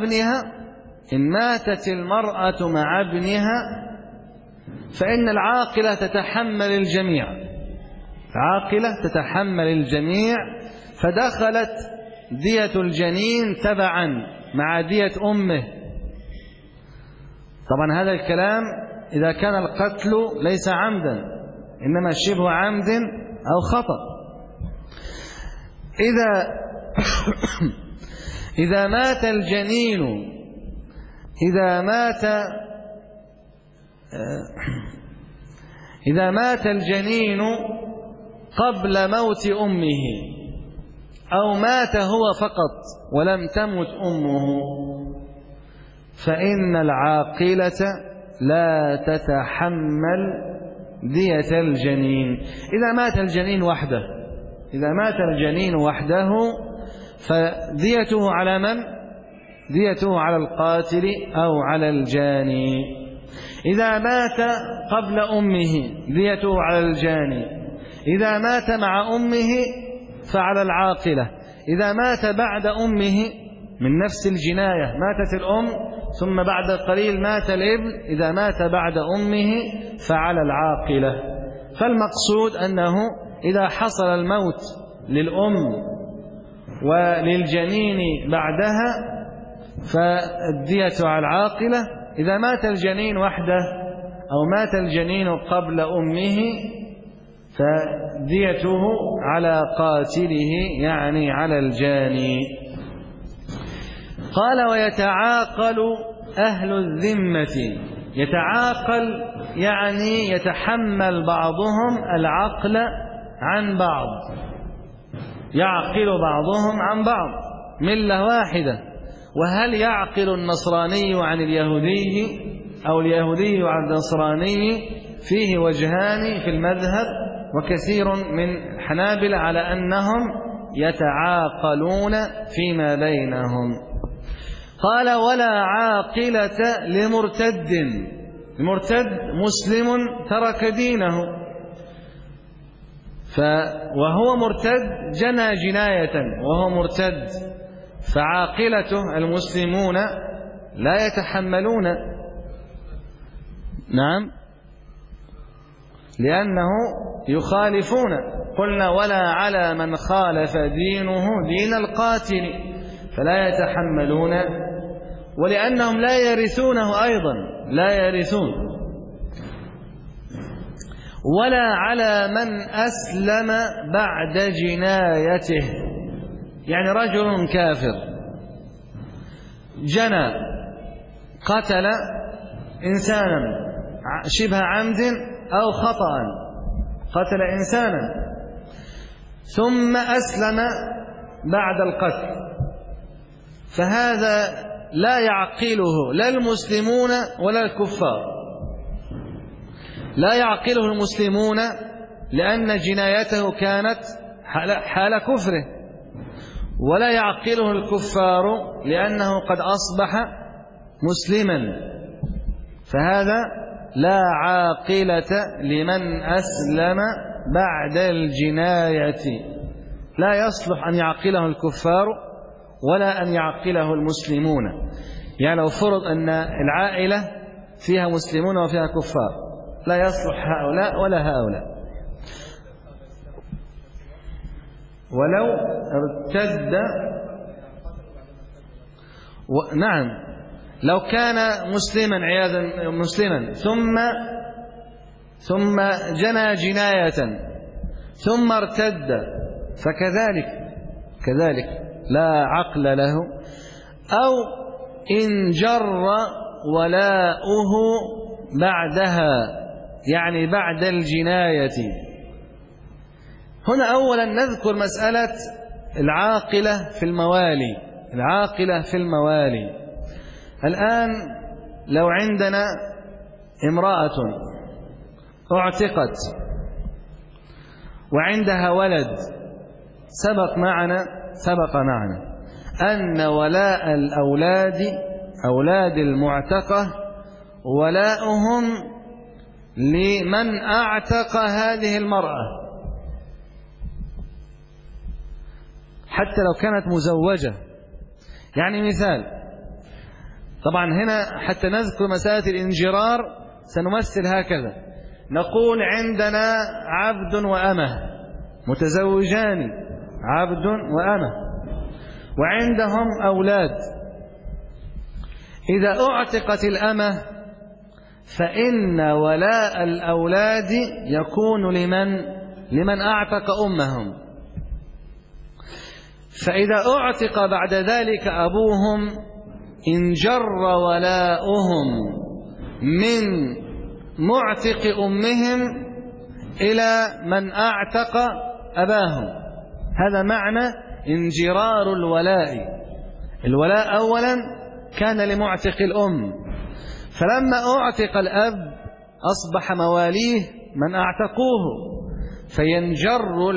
مع ابنها فإن العاقلة تتحمل الجميع، فدخلت دية الجنين تبعا مع دية أمه. طبعا هذا الكلام إذا كان القتل ليس عمدا، إنما شبه عمد أو خطأ. إذا مات الجنين قبل موت أمه، أو مات هو فقط ولم تمت أمه، فإن العاقلة لا تتحمل دية الجنين. إذا مات الجنين وحده فديته على من؟ ديته على القاتل أو على الجاني. إذا مات قبل أمه ديته على الجاني، إذا مات مع أمه فعلى العاقلة، إذا مات بعد أمه من نفس الجناية، ماتت الأم ثم بعد قليل مات الابن، إذا مات بعد أمه فعلى العاقلة. فالمقصود أنه إذا حصل الموت للأم وللجنين بعدها فالدية على العاقلة. إذا مات الجنين وحده أو مات الجنين قبل أمه فديته على قاتله، يعني على الجاني. قال: ويتعاقل أهل الذمة. يتعاقل يعني يتحمل بعضهم العقل عن بعض، يعقل بعضهم عن بعض، ملة واحدة. وهل يعقل النصراني عن اليهودي أو اليهودي عن النصراني؟ فيه وجهان في المذهب، وكثير من الحنابلة على أنهم يتعاقلون فيما بينهم. قال ولا عاقلة لمرتد. المرتد مسلم ترك دينه وهو مرتد جنى جناية وهو مرتد، فعاقلته المسلمون لا يتحملون، نعم، لأنه يخالفون. قلنا ولا على من خالف دينه دين القاتل، فلا يتحملون، ولأنهم لا يرثونه أيضا، لا يرثون. ولا على من أسلم بعد جنايته، يعني رجل كافر جنى قتل إنسانا شبه عمد أو خطأ، قتل إنسانا ثم أسلم بعد القتل، فهذا لا يعقله لا المسلمون ولا الكفار. لا يعقله المسلمون لأن جنايته كانت حال كفره، ولا يعقله الكفار لأنه قد أصبح مسلما، فهذا لا عاقلة لمن أسلم بعد الجناية. لا يصلح أن يعقله الكفار ولا أن يعقله المسلمون. يعني لو فرض أن العائلة فيها مسلمون وفيها كفار، لا يصلح هؤلاء ولا هؤلاء. ولو ارتد نعم، لو كان مسلما عياذا مسلما ثم جنى جناية ثم ارتد، فكذلك لا عقل له. أو إن جر ولاؤه بعدها، يعني بعد الجناية. هنا أولا نذكر مسألة العاقلة في الموالي. العاقلة في الموالي، الآن لو عندنا امرأة اعتقت وعندها ولد، سبق معنا أن ولاء الأولاد أولاد المعتقة ولاؤهم لمن أعتق هذه المرأة، حتى لو كانت مزوجة. يعني مثال، طبعا هنا حتى نذكر مسألة الانجرار سنمثل هكذا، نقول عندنا عبد وأمة متزوجان، عبد وأمة، وعندهم أولاد. إذا أعتقت الأمة فإن ولاء الأولاد يكون لمن أعتق أمهم. فإذا أعتق بعد ذلك أبوهم انجر ولاؤهم من معتق أمهم إلى من أعتق أباهم. هذا معنى انجرار الولاء. الولاء أولا كان لمعتق الأم، فلما أعتق الأب أصبح مواليه من أعتقوه، فينجر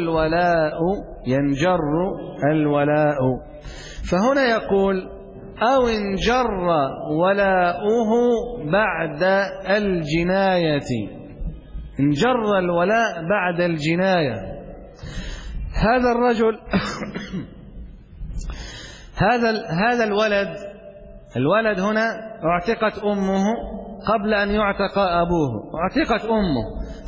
الولاء. فهنا يقول أو انجر ولاؤه بعد الجناية، انجر الولاء بعد الجناية. هذا الرجل هذا الولد هنا اعتقت أمه قبل أن يعتق أبوه، اعتقت أمه،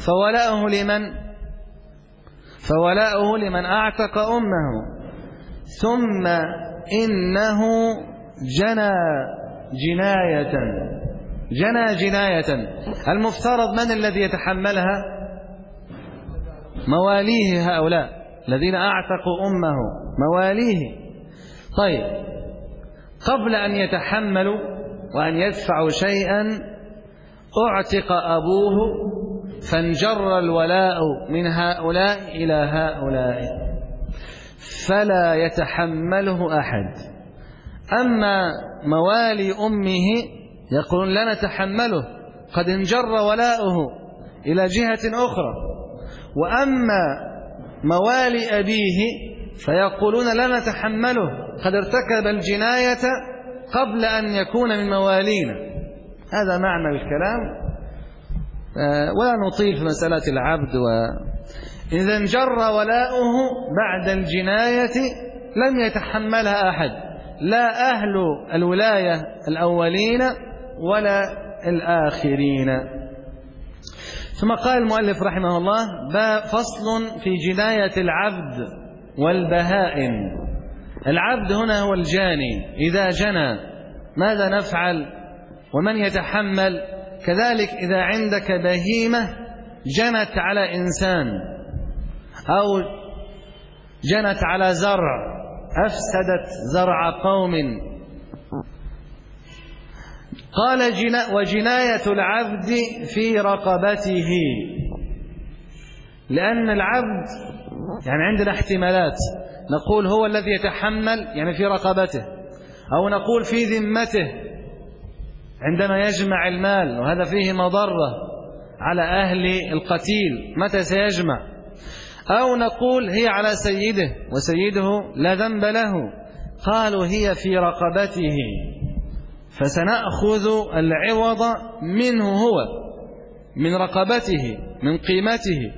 فولاؤه لمن أعتق أمه. ثم إنه جنى جناية، المفترض من الذي يتحملها؟ مواليه، هؤلاء الذين أعتقوا أمه مواليه. طيب، قبل أن يتحملوا وأن يدفعوا شيئا أعتق أبوه، فانجر الولاء من هؤلاء إلى هؤلاء. فلا يتحمله أحد. أما موالي أمه يقولون لا نتحمله، قد انجر ولاؤه إلى جهة أخرى. وأما موالي أبيه فيقولون لا نتحمله، قد ارتكب الجناية قبل أن يكون من موالينا. هذا معنى الكلام، ولا نطيل في مسألة العبد. إذا انجر ولاؤه بعد الجناية لم يتحملها أحد، لا أهل الولاية الأولين ولا الآخرين. ثم قال المؤلف رحمه الله: فصل في جناية العبد والبهائم. العبد هنا هو الجاني، إذا جنى ماذا نفعل ومن يتحمل؟ كذلك إذا عندك بهيمة جنت على إنسان أو جنت على زرع، أفسدت زرع قوم، قال وجناية العبد في رقبته. لأن العبد يعني عندنا احتمالات، نقول هو الذي يتحمل يعني في رقبته، أو نقول في ذمته عندما يجمع المال، وهذا فيه مضرة على أهل القتيل متى سيجمع، أو نقول هي على سيده وسيده لا ذنب له. قالوا هي في رقبته، فسنأخذ العوض منه هو، من رقبته، من قيمته،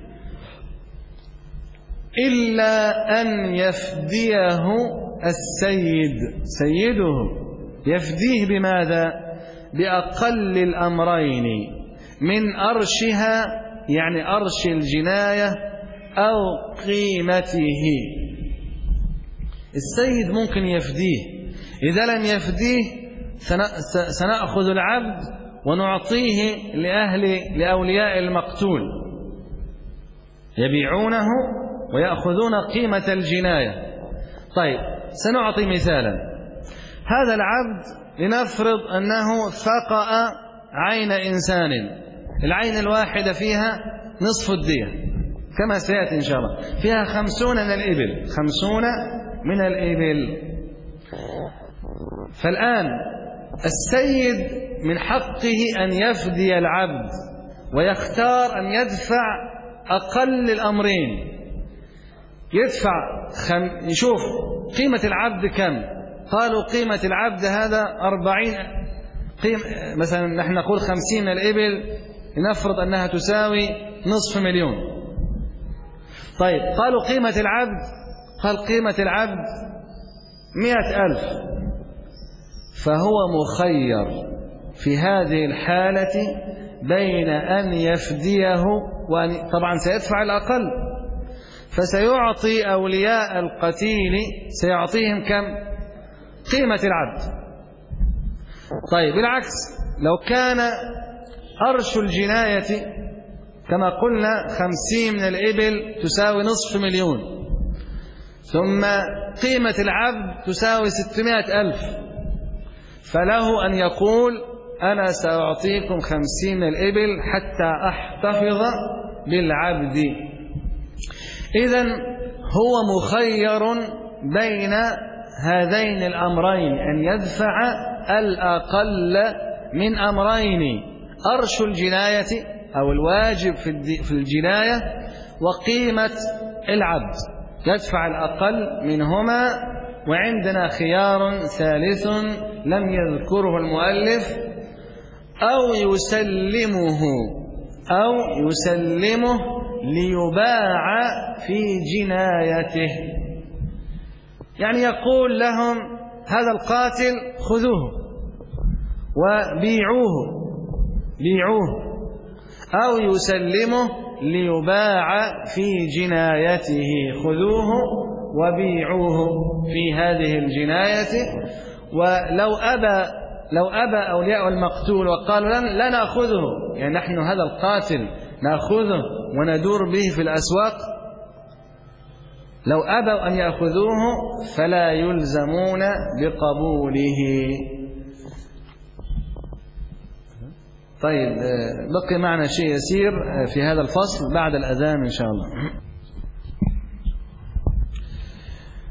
إلا أن يفديه السيد، سيده يفديه بماذا؟ بأقل الأمرين، من أرشها يعني أرش الجناية أو قيمته. السيد ممكن يفديه، إذا لم يفديه سنأخذ العبد ونعطيه لأولياء المقتول، يبيعونه ويأخذون قيمة الجناية. طيب سنعطي مثالا. هذا العبد لنفرض أنه فقأ عين إنسان، العين الواحدة فيها نصف الدية كما سيأتي إن شاء الله، فيها 50 من الإبل، 50 من الإبل. فالآن السيد من حقه أن يفدي العبد ويختار أن يدفع أقل الأمرين، يدفع يشوف قيمة العبد كم. قالوا قيمة العبد هذا 40 مثلا نحن نقول 50 من الإبل، لنفرض أنها تساوي نصف مليون. طيب قالوا قيمة العبد، قال قيمة العبد 100,000، فهو مخير في هذه الحالة بين أن يفديه وأن طبعا سيدفع الأقل، فسيعطي أولياء القتيل سيعطيهم كم؟ قيمة العبد. طيب بالعكس، لو كان أرش الجناية كما قلنا 50 من الإبل تساوي نصف مليون، ثم قيمة العبد تساوي 600,000، فله أن يقول أنا سأعطيكم 50 من الإبل حتى أحتفظ بالعبد. إذن هو مخير بين هذين الأمرين، أن يدفع الأقل من أمرين: أرش الجناية أو الواجب في الجناية، وقيمة العبد، يدفع الأقل منهما. وعندنا خيار ثالث لم يذكره المؤلف: أو يسلمه ليباع في جنايته. يعني يقول لهم هذا القاتل خذوه وبيعوه، أو يسلمه ليباع في جنايته، خذوه وبيعوه في هذه الجناية. ولو أبى أولياء المقتول وقالوا لا نأخذه، يعني نحن هذا القاتل نأخذه وندور به في الأسواق، لو أبوا أن يأخذوه فلا يلزمون بقبوله. طيب بقي معنا شيء يسير في هذا الفصل بعد الأذان إن شاء الله.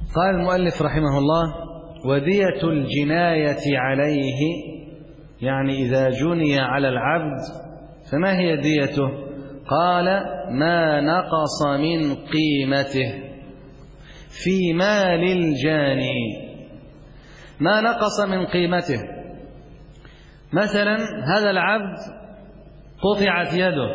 قال المؤلف رحمه الله: ودية الجناية عليه، يعني إذا جني على العبد فما هي ديته؟ قال: ما نقص من قيمته في مال الجاني. ما نقص من قيمته، مثلا هذا العبد قطعت يده،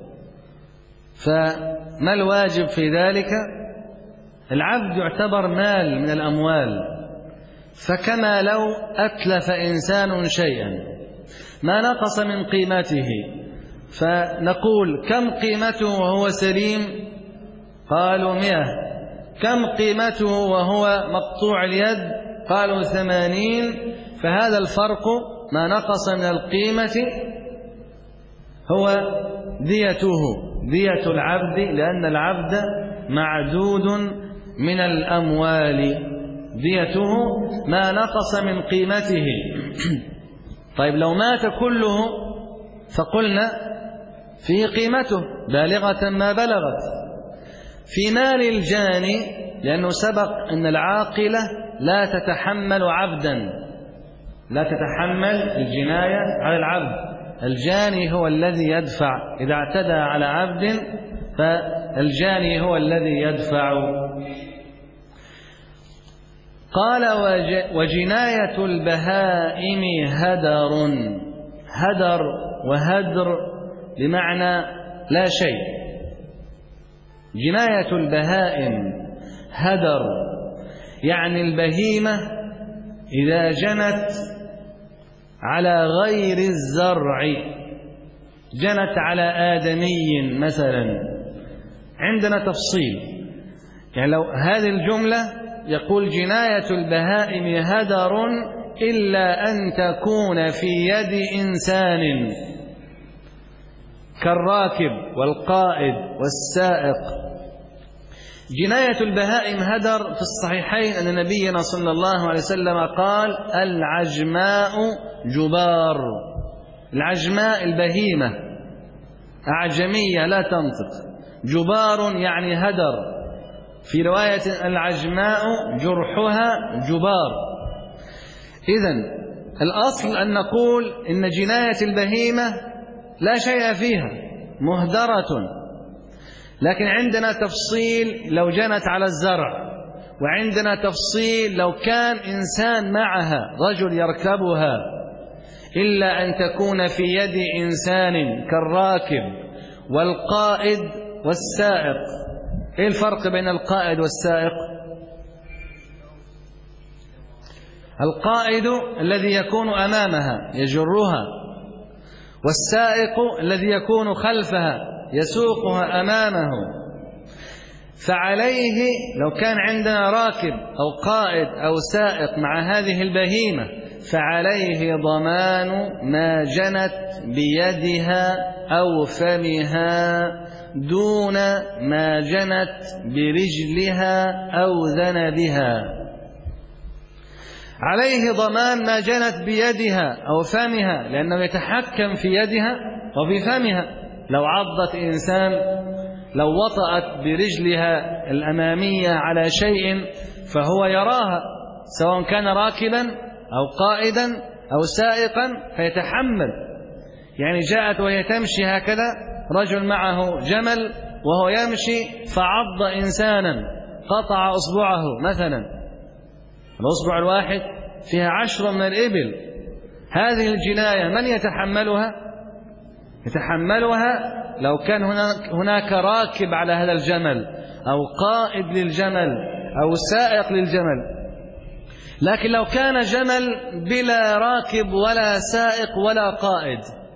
فما الواجب في ذلك؟ العبد يعتبر مال من الأموال، فكما لو أتلف إنسان شيئا ما نقص من قيمته، فنقول: كم قيمته وهو سليم؟ قالوا 100. كم قيمته وهو مقطوع اليد؟ قالوا 80. فهذا الفرق ما نقص من القيمة هو ديته، دية العبد، لأن العبد معدود من الأموال، ديته ما نقص من قيمته. طيب لو مات كله فقلنا فيه قيمته بالغة ما بلغت. في مال الجاني، لأنه سبق أن العاقلة لا تتحمل عبدا، لا تتحمل الجناية على العبد، الجاني هو الذي يدفع. إذا اعتدى على عبد فالجاني هو الذي يدفع. قال: وجناية البهائم هدر. هدر وهدر بمعنى لا شيء. جناية البهائم هدر، يعني البهيمة إذا جنت على غير الزرع، جنت على آدمي مثلا، عندنا تفصيل. يعني لو هذه الجملة يقول: جناية البهائم هدر إلا أن تكون في يد إنسان كالراكب والقائد والسائق. جناية البهائم هدر في الصحيحين أن نبينا صلى الله عليه وسلم قال: العجماء جبار. العجماء البهيمة أعجمية لا تنطق، جبار يعني هدر. في رواية: العجماء جرحها جبار. إذن الأصل أن نقول إن جناية البهيمة لا شيء فيها، مهدرة. لكن عندنا تفصيل لو جنت على الزرع، وعندنا تفصيل لو كان إنسان معها، رجل يركبها، إلا أن تكون في يد إنسان كالراكب والقائد والسائق. إيه الفرق بين القائد والسائق؟ القائد الذي يكون أمامها يجرها، والسائق الذي يكون خلفها يسوقها أمامه. فعليه لو كان عندنا راكب أو قائد أو سائق مع هذه البهيمة فعليه ضمان ما جنت بيدها أو فمها دون ما جنت برجلها أو ذنبها. عليه ضمان ما جنت بيدها أو فمها، لأنه يتحكم في يدها وفي فمها. لو عضت إنسان، لو وطأت برجلها الأمامية على شيء فهو يراها، سواء كان راكبا أو قائدا أو سائقا فيتحمل. يعني جاءت وهي تمشي هكذا، رجل معه جمل وهو يمشي فعض إنسانا، قطع أصبعه مثلا، الأصبع الواحد فيها 10 من الإبل. هذه الجناية من يتحملها؟ يتحملها لو كان هناك راكب على هذا الجمل أو قائد للجمل أو سائق للجمل. لكن لو كان جمل بلا راكب ولا سائق ولا قائد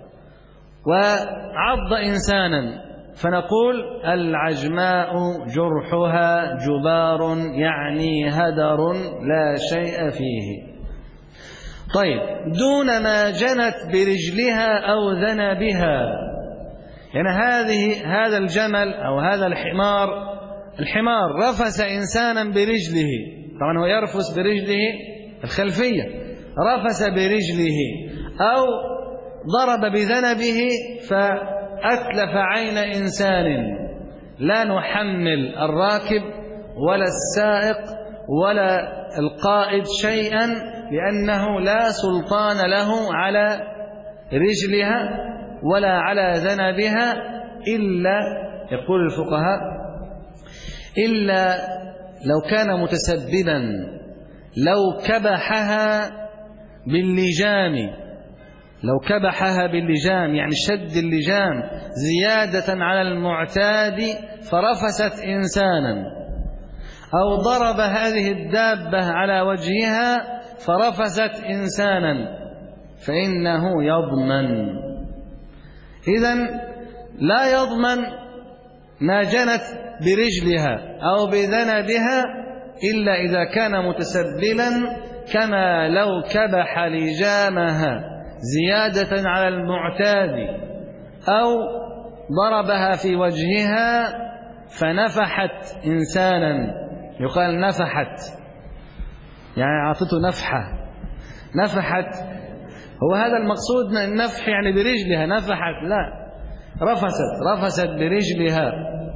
وعض إنسانا فنقول: العجماء جرحها جبار، يعني هدر لا شيء فيه. طيب، دون ما جنت برجلها أو ذنبها، يعني هذا الجمل أو هذا الحمار رفس إنسانا برجله، طبعا هو يرفس برجله الخلفية، رفس برجله أو ضرب بذنبه فأتلف عين إنسان، لا نحمل الراكب ولا السائق ولا القائد شيئا، لأنه لا سلطان له على رجلها ولا على ذنبها، إلا يقول الفقهاء إلا لو كان متسببا، لو كبحها باللجام، لو كبحها باللجام يعني شد اللجام زيادة على المعتاد فرفست إنسانا، أو ضرب هذه الدابة على وجهها فرفست إنسانا فإنه يضمن. إذن لا يضمن ما جنت برجلها أو بذنبها إلا إذا كان متسببا، كما لو كبح لجامها زيادة على المعتاد أو ضربها في وجهها فنفحت إنسانا، يقال نفحت يعني أعطته نفحة، نفحت، هو هذا المقصود النفح يعني برجلها، نفحت لا، رفست برجلها.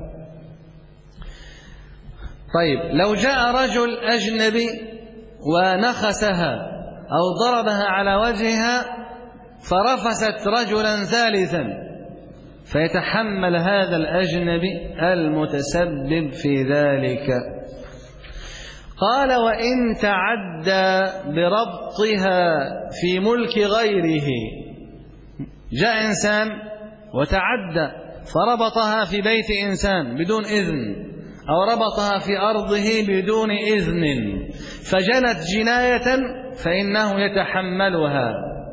طيب لو جاء رجل أجنبي ونخسها أو ضربها على وجهها فرفست رجلا ثالثا، فيتحمل هذا الأجنبي المتسبب في ذلك. قال وإن تعدى بربطها في ملك غيره، جاء إنسان وتعدى فربطها في بيت إنسان بدون إذن، أو ربطها في أرضه بدون إذن فجنت جناية فإنه يتحملها.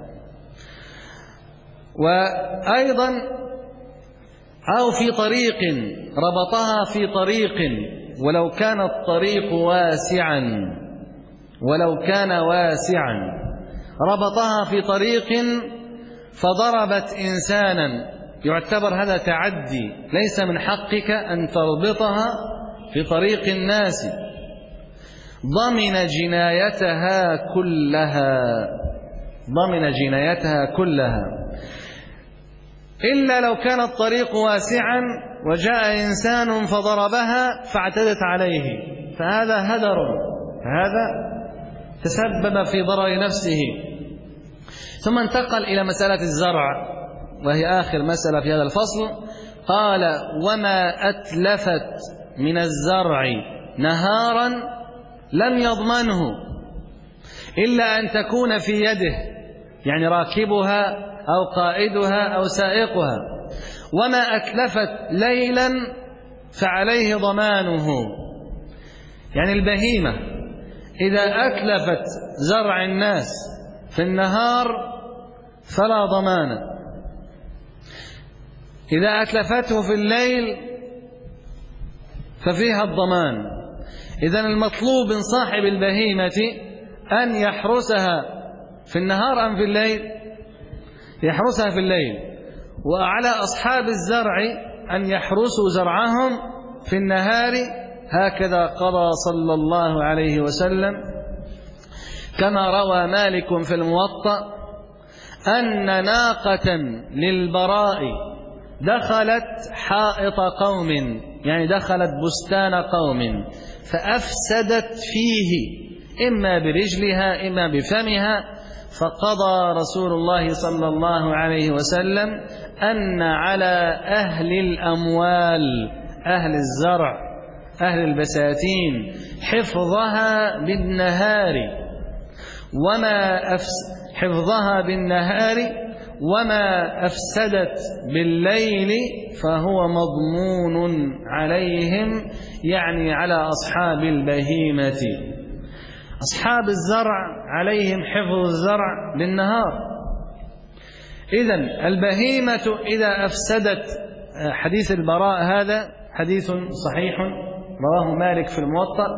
وأيضا أو في طريق، ربطها في طريق ولو كان الطريق واسعا، ولو كان واسعا ربطها في طريق فضربت إنسانا، يعتبر هذا تعدي، ليس من حقك أن تربطها في طريق الناس، ضمن جنايتها كلها، ضمن جنايتها كلها، إلا لو كان الطريق واسعا وجاء إنسان فضربها فاعتدت عليه، فهذا هدر، هذا تسبب في ضرر نفسه. ثم انتقل إلى مسألة الزرع، وهي آخر مسألة في هذا الفصل. قال وما أتلفت من الزرع نهارا لم يضمنه إلا أن تكون في يده، يعني راكبها أو قائدها أو سائقها. وما أتلفت ليلا فعليه ضمانه، يعني البهيمة إذا أتلفت زرع الناس في النهار فلا ضمان، إذا أتلفته في الليل ففيها الضمان. إذن المطلوب من صاحب البهيمة أن يحرسها في النهار أم في الليل؟ يحرسها في الليل. وعلى أصحاب الزرع أن يحرسوا زرعهم في النهار، هكذا قضى صلى الله عليه وسلم، كما روى مالك في الموطأ أن ناقة للبراء دخلت حائط قوم، يعني دخلت بستان قوم فأفسدت فيه إما برجلها إما بفمها، فقضى رسول الله صلى الله عليه وسلم أن على أهل الأموال، أهل الزرع، أهل البساتين، حفظها بالنهار، حفظها بالنهار وما أفسدت بالليل فهو مضمون عليهم، يعني على أصحاب البهيمة. أصحاب الزرع عليهم حفظ الزرع بالنهار. إذن البهيمة إذا أفسدت، حديث البراء هذا حديث صحيح رواه مالك في الموطأ.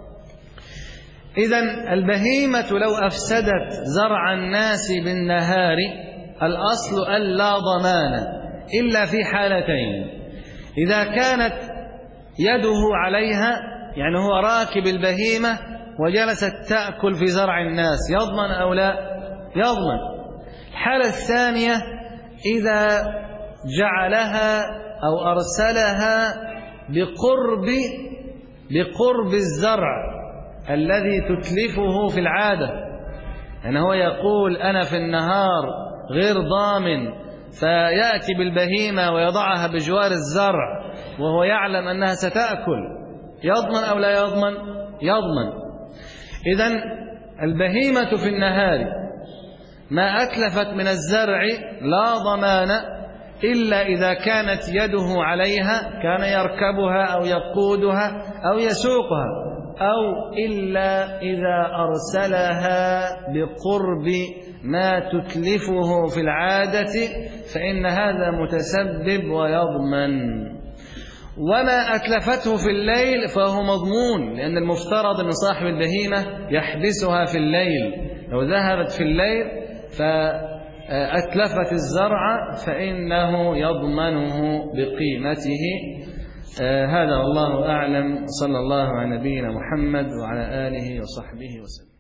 إذن البهيمة لو أفسدت زرع الناس بالنهار الأصل ألا ضمان إلا في حالتين: إذا كانت يده عليها، يعني هو راكب البهيمة وجلست تأكل في زرع الناس، يضمن أو لا؟ يضمن. الحالة الثانية إذا جعلها أو أرسلها بقرب الزرع، الذي تتلفه في العادة. يعني هو يقول أنا في النهار غير ضامن، فيأتي بالبهيمة ويضعها بجوار الزرع وهو يعلم أنها ستأكل، يضمن أو لا يضمن؟ يضمن. إذن البهيمة في النهار ما أتلفت من الزرع لا ضمان إلا إذا كانت يده عليها، كان يركبها أو يقودها أو يسوقها، أو إلا إذا أرسلها بقرب ما تتلفه في العادة فإن هذا متسبب ويضمن. وما أتلفته في الليل فهو مضمون، لأن المفترض أن صاحب البهيمة يحبسها في الليل، لو ذهبت في الليل فأتلفت الزرع فإنه يضمنه بقيمته. هذا والله أعلم، صلى الله على نبينا محمد وعلى آله وصحبه وسلم.